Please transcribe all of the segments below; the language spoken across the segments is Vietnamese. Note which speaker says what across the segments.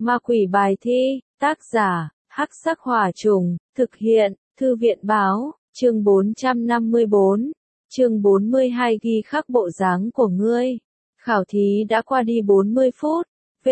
Speaker 1: Ma quỷ bài thi, tác giả, Hắc Sắc Hỏa Trùng, thực hiện, Thư viện Báo, chương 454, chương 42 ghi khắc bộ dáng của ngươi. Khảo thí đã qua đi 40 phút.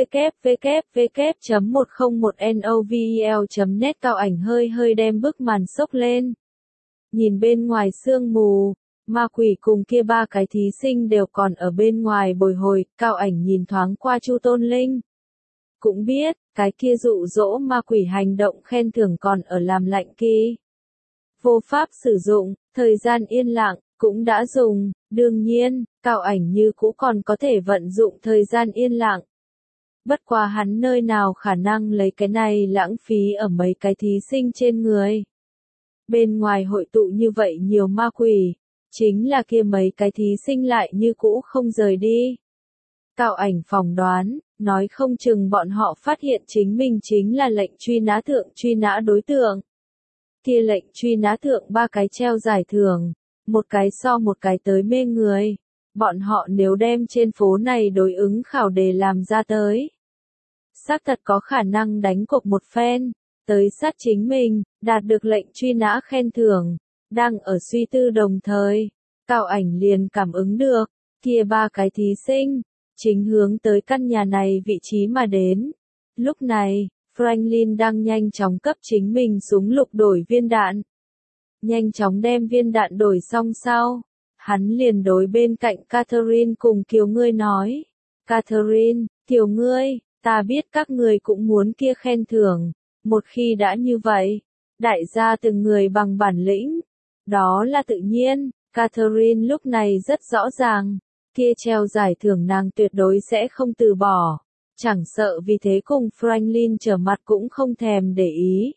Speaker 1: www.101novel.net Cao Ảnh hơi đem bức màn xốc lên. Nhìn bên ngoài sương mù, ma quỷ cùng kia ba cái thí sinh đều còn ở bên ngoài bồi hồi, Cao Ảnh nhìn thoáng qua Chu Tôn Linh. Cũng biết, cái kia dụ dỗ ma quỷ hành động khen thưởng còn ở làm lạnh kỳ. Vô pháp sử dụng, thời gian yên lặng, cũng đã dùng, đương nhiên, Cao Ảnh như cũ còn có thể vận dụng thời gian yên lặng. Bất quá hắn nơi nào khả năng lấy cái này lãng phí ở mấy cái thí sinh trên người. Bên ngoài hội tụ như vậy nhiều ma quỷ, chính là kia mấy cái thí sinh lại như cũ không rời đi. Cao Ảnh phỏng đoán, nói không chừng bọn họ phát hiện chính mình chính là lệnh truy nã thượng truy nã đối tượng. Kia lệnh truy nã thượng ba cái treo giải thưởng, một cái so một cái tới mê người. Bọn họ nếu đem trên phố này đối ứng khảo đề làm ra tới, xác thật có khả năng đánh cuộc một phen, tới sát chính mình, đạt được lệnh truy nã khen thưởng. Đang ở suy tư đồng thời, Cao Ảnh liền cảm ứng được, kia ba cái thí sinh, chính hướng tới căn nhà này vị trí mà đến. Lúc này, Franklin đang nhanh chóng cấp chính mình súng lục đổi viên đạn. Nhanh chóng đem viên đạn đổi xong sau, hắn liền đối bên cạnh Catherine cùng Kiều ngươi nói. Catherine, Kiều ngươi, ta biết các người cũng muốn kia khen thưởng, một khi đã như vậy, đại gia từng người bằng bản lĩnh, đó là tự nhiên. Catherine lúc này rất rõ ràng, kia treo giải thưởng nàng tuyệt đối sẽ không từ bỏ, chẳng sợ vì thế cùng Franklin trở mặt cũng không thèm để ý.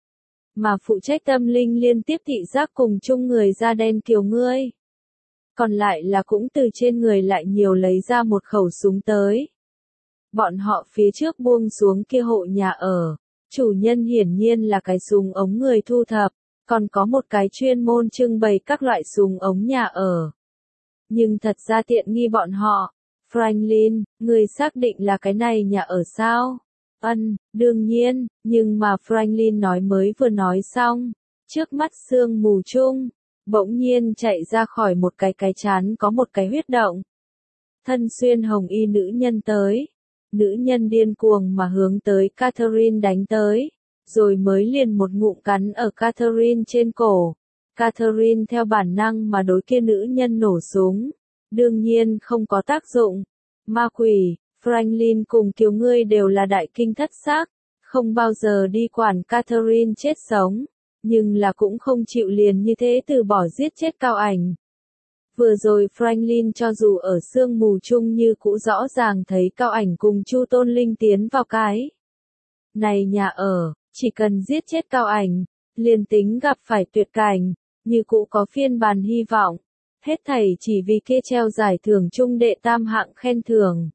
Speaker 1: Mà phụ trách tâm linh liên tiếp thị giác cùng chung người da đen Kiều ngươi. Còn lại là cũng từ trên người lại nhiều lấy ra một khẩu súng tới. Bọn họ phía trước buông xuống kia hộ nhà ở, chủ nhân hiển nhiên là cái súng ống người thu thập, còn có một cái chuyên môn trưng bày các loại súng ống nhà ở. Nhưng thật ra tiện nghi bọn họ. Franklin, người xác định là cái này nhà ở sao? Đương nhiên, nhưng mà Franklin nói mới vừa nói xong, trước mắt sương mù chung, bỗng nhiên chạy ra khỏi một cái chán có một cái huyết động. Thân xuyên hồng y nữ nhân tới. Nữ nhân điên cuồng mà hướng tới Catherine đánh tới, rồi mới liền một ngụm cắn ở Catherine trên cổ. Catherine theo bản năng mà đối kia nữ nhân nổ súng. Đương nhiên không có tác dụng. Ma quỷ, Franklin cùng Kiều ngươi đều là đại kinh thất xác, không bao giờ đi quản Catherine chết sống, nhưng là cũng không chịu liền như thế từ bỏ giết chết Cao Ảnh. Vừa rồi Franklin cho dù ở sương mù chung như cũ rõ ràng thấy Cao Ảnh cùng Chu Tôn Linh tiến vào cái này nhà ở, chỉ cần giết chết Cao Ảnh, liền tính gặp phải tuyệt cảnh, như cũ có phiên bản hy vọng. Hết thảy chỉ vì kia treo giải thưởng chung đệ tam hạng khen thưởng.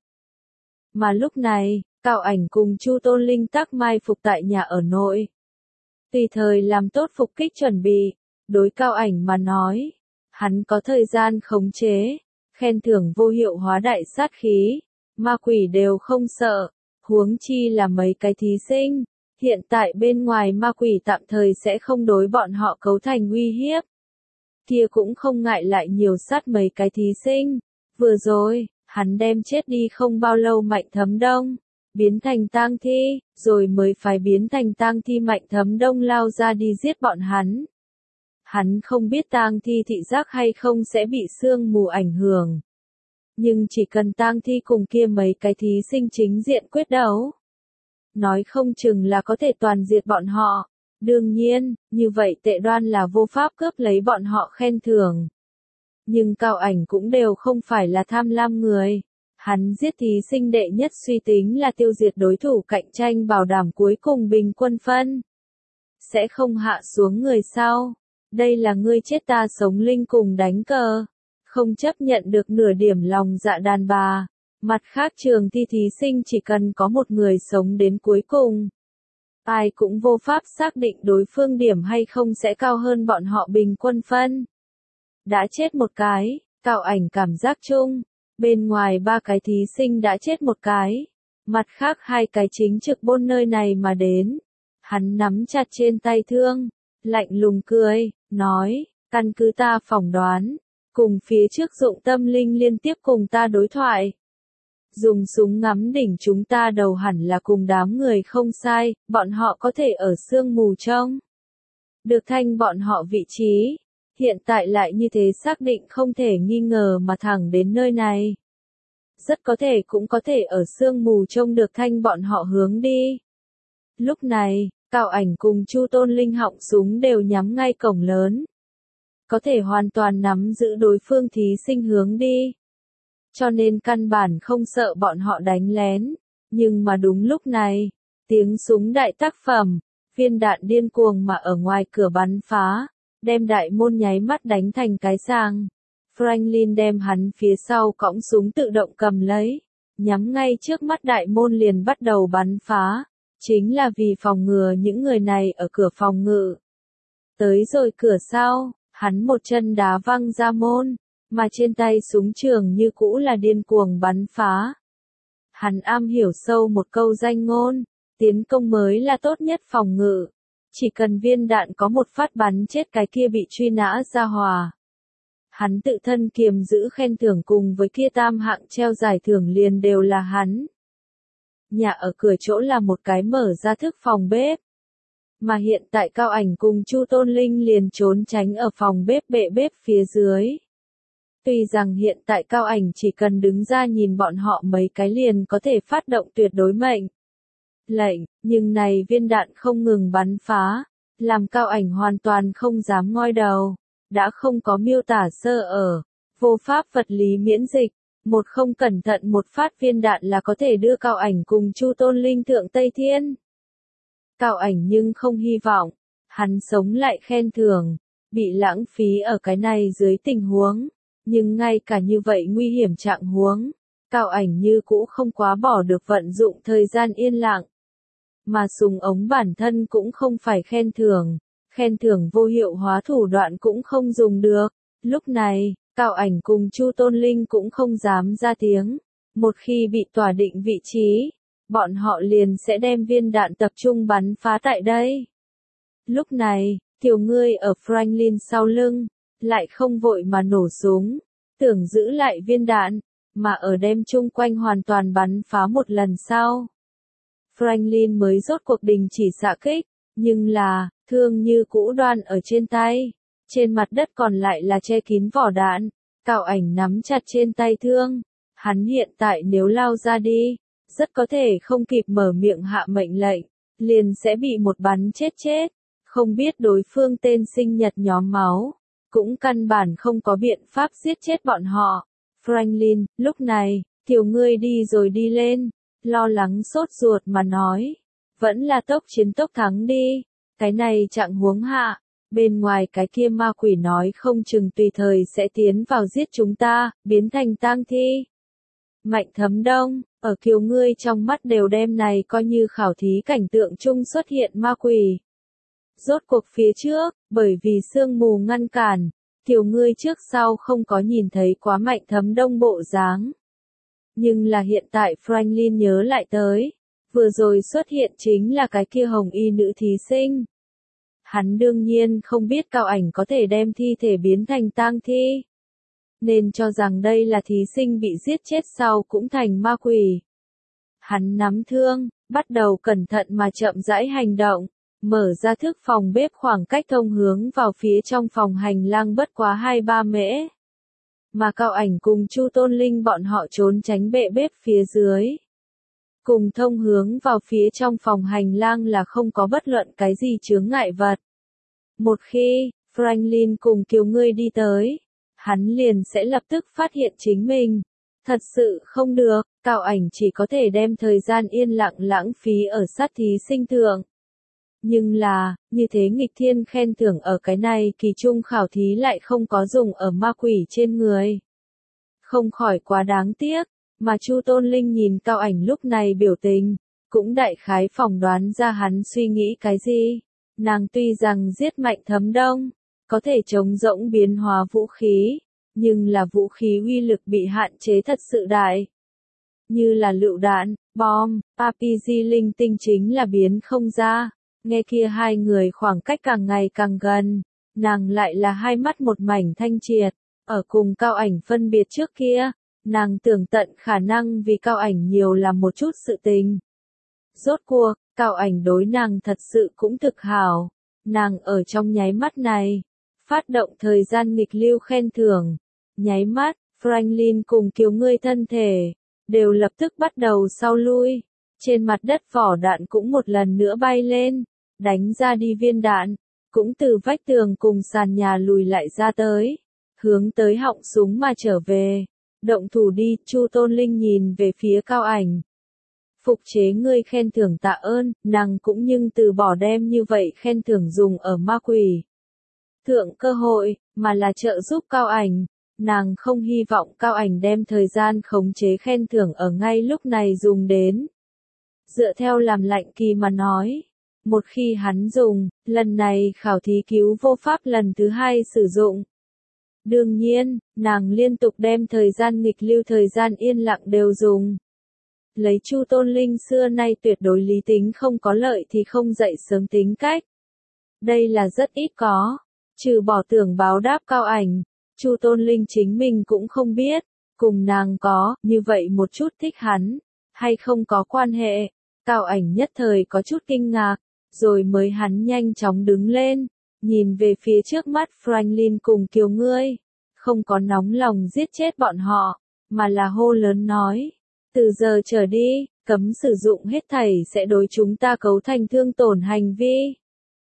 Speaker 1: Mà lúc này, Cao Ảnh cùng Chu Tôn Linh tắc mai phục tại nhà ở nội. Tùy thời làm tốt phục kích chuẩn bị, đối Cao Ảnh mà nói, hắn có thời gian khống chế, khen thưởng vô hiệu hóa đại sát khí, ma quỷ đều không sợ, huống chi là mấy cái thí sinh. Hiện tại bên ngoài ma quỷ tạm thời sẽ không đối bọn họ cấu thành uy hiếp. Kia cũng không ngại lại nhiều sát mấy cái thí sinh. Vừa rồi, hắn đem chết đi không bao lâu Mạnh Thấm Đông, biến thành tang thi, rồi mới phải biến thành tang thi Mạnh Thấm Đông lao ra đi giết bọn hắn. Hắn không biết tang thi thị giác hay không sẽ bị sương mù ảnh hưởng. Nhưng chỉ cần tang thi cùng kia mấy cái thí sinh chính diện quyết đấu, nói không chừng là có thể toàn diệt bọn họ. Đương nhiên, như vậy tệ đoan là vô pháp cướp lấy bọn họ khen thưởng. Nhưng Cao Ảnh cũng đều không phải là tham lam người. Hắn giết thí sinh đệ nhất suy tính là tiêu diệt đối thủ cạnh tranh bảo đảm cuối cùng bình quân phân. Sẽ không hạ xuống người sau. Đây là ngươi chết ta sống linh cùng đánh cờ. Không chấp nhận được nửa điểm lòng dạ đàn bà. Mặt khác trường thi thí sinh chỉ cần có một người sống đến cuối cùng. Ai cũng vô pháp xác định đối phương điểm hay không sẽ cao hơn bọn họ bình quân phân. Đã chết một cái, Cao Ảnh cảm giác chung, bên ngoài ba cái thí sinh đã chết một cái. Mặt khác hai cái chính trực bôn nơi này mà đến. Hắn nắm chặt trên tay thương, lạnh lùng cười, nói, căn cứ ta phỏng đoán, cùng phía trước Dụng Tâm Linh liên tiếp cùng ta đối thoại. Dùng súng ngắm đỉnh chúng ta đầu hẳn là cùng đám người không sai, bọn họ có thể ở sương mù trông được thanh bọn họ vị trí. Hiện tại lại như thế xác định không thể nghi ngờ mà thẳng đến nơi này. Rất có thể cũng có thể ở sương mù trông được thanh bọn họ hướng đi. Lúc này, Cao Ảnh cùng Chu Tôn Linh họng súng đều nhắm ngay cổng lớn. Có thể hoàn toàn nắm giữ đối phương thí sinh hướng đi. Cho nên căn bản không sợ bọn họ đánh lén. Nhưng mà đúng lúc này, tiếng súng đại tác phẩm, viên đạn điên cuồng mà ở ngoài cửa bắn phá, đem đại môn nháy mắt đánh thành cái sàng. Franklin đem hắn phía sau cõng súng tự động cầm lấy, nhắm ngay trước mắt đại môn liền bắt đầu bắn phá, chính là vì phòng ngừa những người này ở cửa phòng ngự. Tới rồi cửa sau, hắn một chân đá văng ra môn, mà trên tay súng trường như cũ là điên cuồng bắn phá. Hắn am hiểu sâu một câu danh ngôn, tiến công mới là tốt nhất phòng ngự. Chỉ cần viên đạn có một phát bắn chết cái kia bị truy nã ra hòa. Hắn tự thân kiềm giữ khen thưởng cùng với kia tam hạng treo giải thưởng liền đều là hắn. Nhà ở cửa chỗ là một cái mở ra thức phòng bếp. Mà hiện tại Cao Ảnh cùng Chu Tôn Linh liền trốn tránh ở phòng bếp bệ bếp phía dưới. Tuy rằng hiện tại Cao Ảnh chỉ cần đứng ra nhìn bọn họ mấy cái liền có thể phát động tuyệt đối mệnh lệnh, nhưng này viên đạn không ngừng bắn phá, làm Cao Ảnh hoàn toàn không dám ngoi đầu, đã không có miêu tả sơ ở, vô pháp vật lý miễn dịch, một không cẩn thận một phát viên đạn là có thể đưa Cao Ảnh cùng Chu Tôn Linh thượng Tây Thiên. Cao Ảnh nhưng không hy vọng, hắn sống lại khen thưởng, bị lãng phí ở cái này dưới tình huống, nhưng ngay cả như vậy nguy hiểm trạng huống, Cao Ảnh như cũ không quá bỏ được vận dụng thời gian yên lặng. Mà súng ống bản thân cũng không phải khen thưởng vô hiệu hóa thủ đoạn cũng không dùng được. Lúc này, Cao Ảnh cùng Chu Tôn Linh cũng không dám ra tiếng. Một khi bị tỏa định vị trí, bọn họ liền sẽ đem viên đạn tập trung bắn phá tại đây. Lúc này, Kiều ngươi ở Franklin sau lưng, lại không vội mà nổ súng, tưởng giữ lại viên đạn, mà ở đem chung quanh hoàn toàn bắn phá một lần sau. Franklin mới rốt cuộc đình chỉ xạ kích, nhưng là, thương như cũ đoan ở trên tay, trên mặt đất còn lại là che kín vỏ đạn, Cao Ảnh nắm chặt trên tay thương, hắn hiện tại nếu lao ra đi, rất có thể không kịp mở miệng hạ mệnh lệnh, liền sẽ bị một bắn chết, không biết đối phương tên sinh nhật nhóm máu, cũng căn bản không có biện pháp giết chết bọn họ. Franklin, lúc này, Kiều ngươi đi rồi đi lên, lo lắng sốt ruột mà nói, vẫn là tốc chiến tốc thắng đi, cái này trạng huống hạ, bên ngoài cái kia ma quỷ nói không chừng tùy thời sẽ tiến vào giết chúng ta, biến thành tang thi. Mạnh Thấm Đông, ở Kiều ngươi trong mắt đều đem này coi như khảo thí cảnh tượng chung xuất hiện ma quỷ. Rốt cuộc phía trước, bởi vì sương mù ngăn cản, Kiều ngươi trước sau không có nhìn thấy quá Mạnh Thấm Đông bộ dáng. Nhưng là hiện tại Franklin nhớ lại tới, vừa rồi xuất hiện chính là cái kia hồng y nữ thí sinh. Hắn đương nhiên không biết Cao Ảnh có thể đem thi thể biến thành tang thi. Nên cho rằng đây là thí sinh bị giết chết sau cũng thành ma quỷ. Hắn nắm thương, bắt đầu cẩn thận mà chậm rãi hành động, mở ra thức phòng bếp khoảng cách thông hướng vào phía trong phòng hành lang bất quá 2-3 mễ. Mà Cao Ảnh cùng Chu Tôn Linh bọn họ trốn tránh bệ bếp phía dưới. Cùng thông hướng vào phía trong phòng hành lang là không có bất luận cái gì chướng ngại vật. Một khi, Franklin cùng Kiều ngươi đi tới, hắn liền sẽ lập tức phát hiện chính mình. Thật sự không được, Cao Ảnh chỉ có thể đem thời gian yên lặng lãng phí ở sát thí sinh thượng. Nhưng là, như thế nghịch thiên khen thưởng ở cái này kỳ trung khảo thí lại không có dùng ở ma quỷ trên người. Không khỏi quá đáng tiếc, mà Chu Tôn Linh nhìn Cao Ảnh lúc này biểu tình, cũng đại khái phỏng đoán ra hắn suy nghĩ cái gì. Nàng tuy rằng giết Mạnh Thấm Đông, có thể chống rỗng biến hóa vũ khí, nhưng là vũ khí uy lực bị hạn chế thật sự đại. Như là lựu đạn, Bom, RPG linh tinh chính là biến không ra. Nghe kia hai người khoảng cách càng ngày càng gần, nàng lại là hai mắt một mảnh thanh triệt, ở cùng Cao Ảnh phân biệt trước kia, nàng tưởng tận khả năng vì Cao Ảnh nhiều làm một chút sự tình. Rốt cuộc, Cao Ảnh đối nàng thật sự cũng thực hảo, nàng ở trong nháy mắt này, phát động thời gian nghịch lưu khen thưởng, nháy mắt, Franklin cùng Kiều Ngươi thân thể, đều lập tức bắt đầu sau lui, trên mặt đất vỏ đạn cũng một lần nữa bay lên, đánh ra đi viên đạn, cũng từ vách tường cùng sàn nhà lùi lại ra tới, hướng tới họng súng mà trở về. Động thủ đi, Chu Tôn Linh nhìn về phía Cao Ảnh. Phục chế ngươi khen thưởng tạ ơn, nàng cũng nhưng từ bỏ đem như vậy khen thưởng dùng ở ma quỷ thượng cơ hội, mà là trợ giúp Cao Ảnh. Nàng không hy vọng Cao Ảnh đem thời gian khống chế khen thưởng ở ngay lúc này dùng đến. Dựa theo làm lạnh kỳ mà nói, một khi hắn dùng, lần này khảo thí cứu vô pháp lần thứ hai sử dụng. Đương nhiên, nàng liên tục đem thời gian nghịch lưu thời gian yên lặng đều dùng. Lấy Chu Tôn Linh xưa nay tuyệt đối lý tính không có lợi thì không dậy sớm tính cách. Đây là rất ít có, trừ bỏ tưởng báo đáp Cao Ảnh, Chu Tôn Linh chính mình cũng không biết, cùng nàng có, như vậy một chút thích hắn, hay không có quan hệ. Cao Ảnh nhất thời có chút kinh ngạc, rồi mới hắn nhanh chóng đứng lên, nhìn về phía trước mắt Franklin cùng Kiều Ngươi, không có nóng lòng giết chết bọn họ, mà là hô lớn nói, từ giờ trở đi, cấm sử dụng hết thảy sẽ đối chúng ta cấu thành thương tổn hành vi.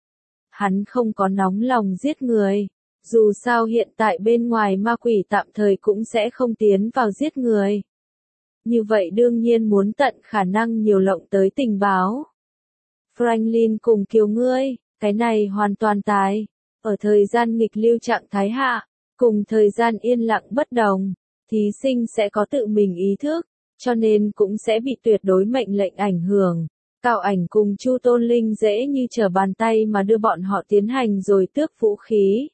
Speaker 1: Hắn không có nóng lòng giết người, dù sao hiện tại bên ngoài ma quỷ tạm thời cũng sẽ không tiến vào giết người. Như vậy đương nhiên muốn tận khả năng nhiều lộng tới tình báo. Franklin cùng Kiều Ngươi, cái này hoàn toàn tái, ở thời gian nghịch lưu trạng thái hạ, cùng thời gian yên lặng bất đồng, thí sinh sẽ có tự mình ý thức, cho nên cũng sẽ bị tuyệt đối mệnh lệnh ảnh hưởng. Cao Ảnh cùng Chu Tôn Linh dễ như trở bàn tay mà đưa bọn họ tiến hành rồi tước vũ khí.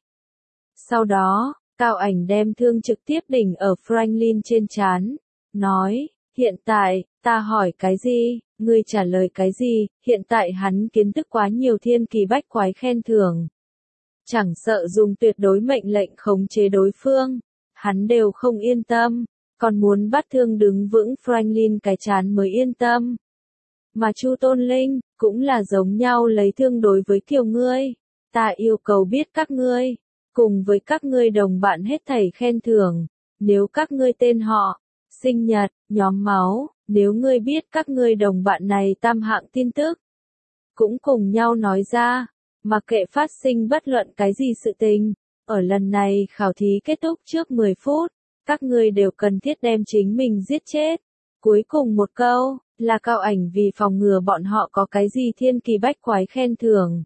Speaker 1: Sau đó, Cao Ảnh đem thương trực tiếp đỉnh ở Franklin trên trán, nói, hiện tại, ta hỏi cái gì, ngươi trả lời cái gì, hiện tại hắn kiến thức quá nhiều thiên kỳ bách quái khen thưởng. Chẳng sợ dùng tuyệt đối mệnh lệnh khống chế đối phương, hắn đều không yên tâm, còn muốn bắt thương đứng vững Franklin cái chán mới yên tâm. Mà Chu Tôn Linh, cũng là giống nhau lấy thương đối với Kiều Ngươi, ta yêu cầu biết các ngươi, cùng với các ngươi đồng bạn hết thảy khen thưởng, nếu các ngươi tên họ, sinh nhật, nhóm máu, nếu ngươi biết các ngươi đồng bạn này tam hạng tin tức, cũng cùng nhau nói ra, mặc kệ phát sinh bất luận cái gì sự tình, ở lần này khảo thí kết thúc trước 10 phút, các ngươi đều cần thiết đem chính mình giết chết. Cuối cùng một câu, là Cao Ảnh vì phòng ngừa bọn họ có cái gì thiên kỳ bách quái khen thưởng.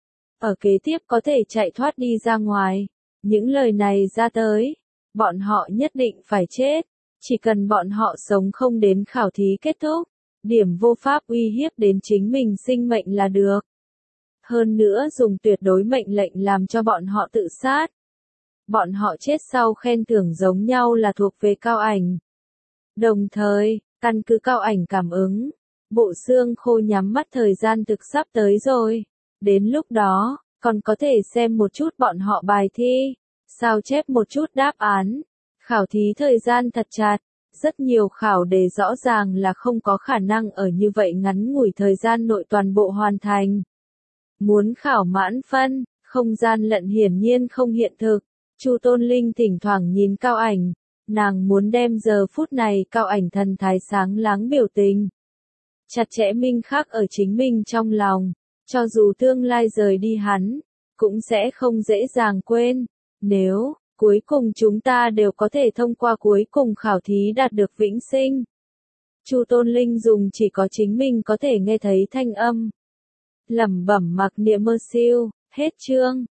Speaker 1: Ở kế tiếp có thể chạy thoát đi ra ngoài, những lời này ra tới, bọn họ nhất định phải chết, chỉ cần bọn họ sống không đến khảo thí kết thúc, điểm vô pháp uy hiếp đến chính mình sinh mệnh là được. Hơn nữa dùng tuyệt đối mệnh lệnh làm cho bọn họ tự sát. Bọn họ chết sau khen thưởng giống nhau là thuộc về Cao Ảnh. Đồng thời, căn cứ Cao Ảnh cảm ứng, bộ xương khô nhắm mắt thời gian thực sắp tới rồi. Đến lúc đó, còn có thể xem một chút bọn họ bài thi, sao chép một chút đáp án. Khảo thí thời gian thật chặt, rất nhiều khảo đề rõ ràng là không có khả năng ở như vậy ngắn ngủi thời gian nội toàn bộ hoàn thành. Muốn khảo mãn phân, không gian lận hiển nhiên không hiện thực. Chu Tôn Linh thỉnh thoảng nhìn Cao Ảnh, nàng muốn đem giờ phút này Cao Ảnh thần thái sáng láng biểu tình chặt chẽ minh khắc ở chính mình trong lòng, cho dù tương lai rời đi hắn, cũng sẽ không dễ dàng quên. Nếu cuối cùng chúng ta đều có thể thông qua cuối cùng khảo thí đạt được vĩnh sinh. Chu Tôn Linh dùng chỉ có chính mình có thể nghe thấy thanh âm. Lẩm bẩm mặc niệm mơ siêu, hết chương.